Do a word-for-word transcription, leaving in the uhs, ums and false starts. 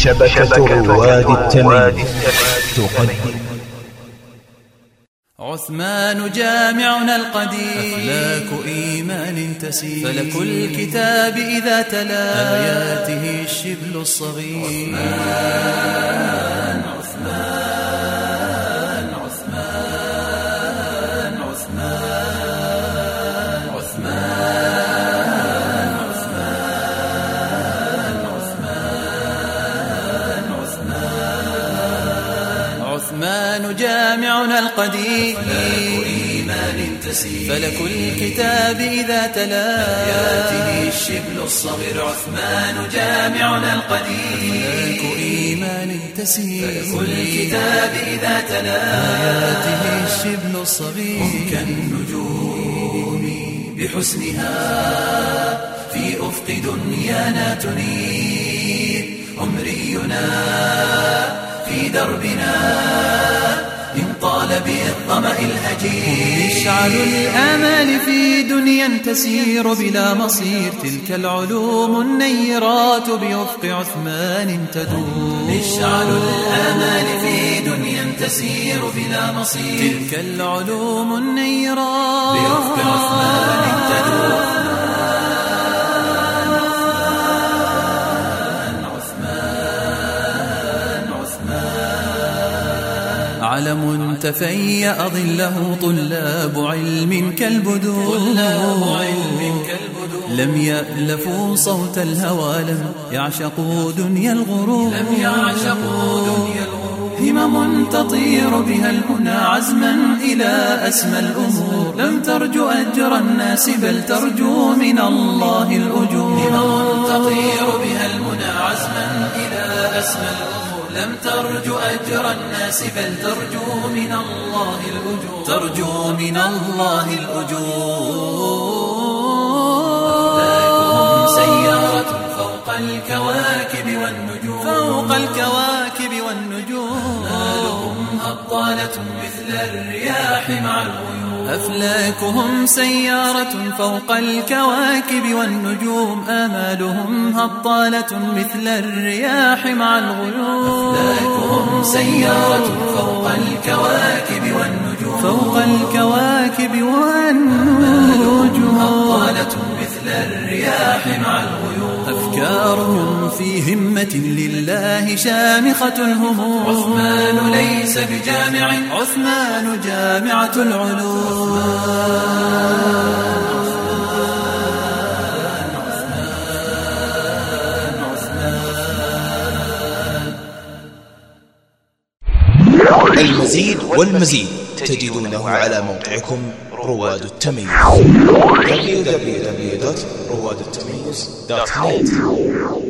شبكة رواد التمييز تقدم عثمان جامعنا القديم، أفلاك إيمان تسير، فلك الكتاب إذا تلا آياته الشبل الصغير. عثمان عثمان عثمان عثمان عثمان عثمان عثمان عثمان جامعنا القديم، فلك إيمان تسير، فلك الكتاب إذا تلا آياته الشبل الصغير. عثمان جامعنا القديم، فلك إيمان تسير، فلك الكتاب إذا تلا آياته الشبل الصغير. هم كالنجوم بحسنها في أفق دنيانا تنير، عمرينا في دربنا إن طال بالظمأ الهجير. مشعل الآمال في دنيا تسير بلا مصير، تلك العلوم النيرات بأفق عثمان تدور. مشعل الآمال في دنيا تسير بلا مصير، تلك العلوم النيرات بأفق عثمان تدور. علم تفيأ ظله طلاب علم كالبدور، لم يألفوا صوت الهوى، لم يعشقوا دنيا الغرور. همم تطير بها الهنا عزما إلى أسمى الأمور، لم ترجو أجر الناس بل ترجو من الله الأجور. همم تطير بها الهنا عزما إلى أسمى الأمور، لم ترجو أجر الناس بل ترجو من الله الأجور. ترجو من الله الأجور. أفلاكهم سيارة فوق الكواكب والنجوم، فوق الكواكب والنجوم. أمالهم هطالة مثل الرياح مع الغيوم. أفلاكهم سيارة فوق الكواكب والنجوم، آمالهم هطالة مثل الرياح مع الغيوم. أفلاكهم سيارة فوق الكواكب والنجوم، فوق الكواكب والنجوم. هطالة مثل الرياح مع الغيوم. أفكارهم في همة لله شامخة الهموم. عثمان ليس بجامع، عثمان جامعة العلوم. المزيد والمزيد تجدونه على موقعكم رواد التمييز دبليو دبليو دبليو دوت رواد التمييز دوت نت.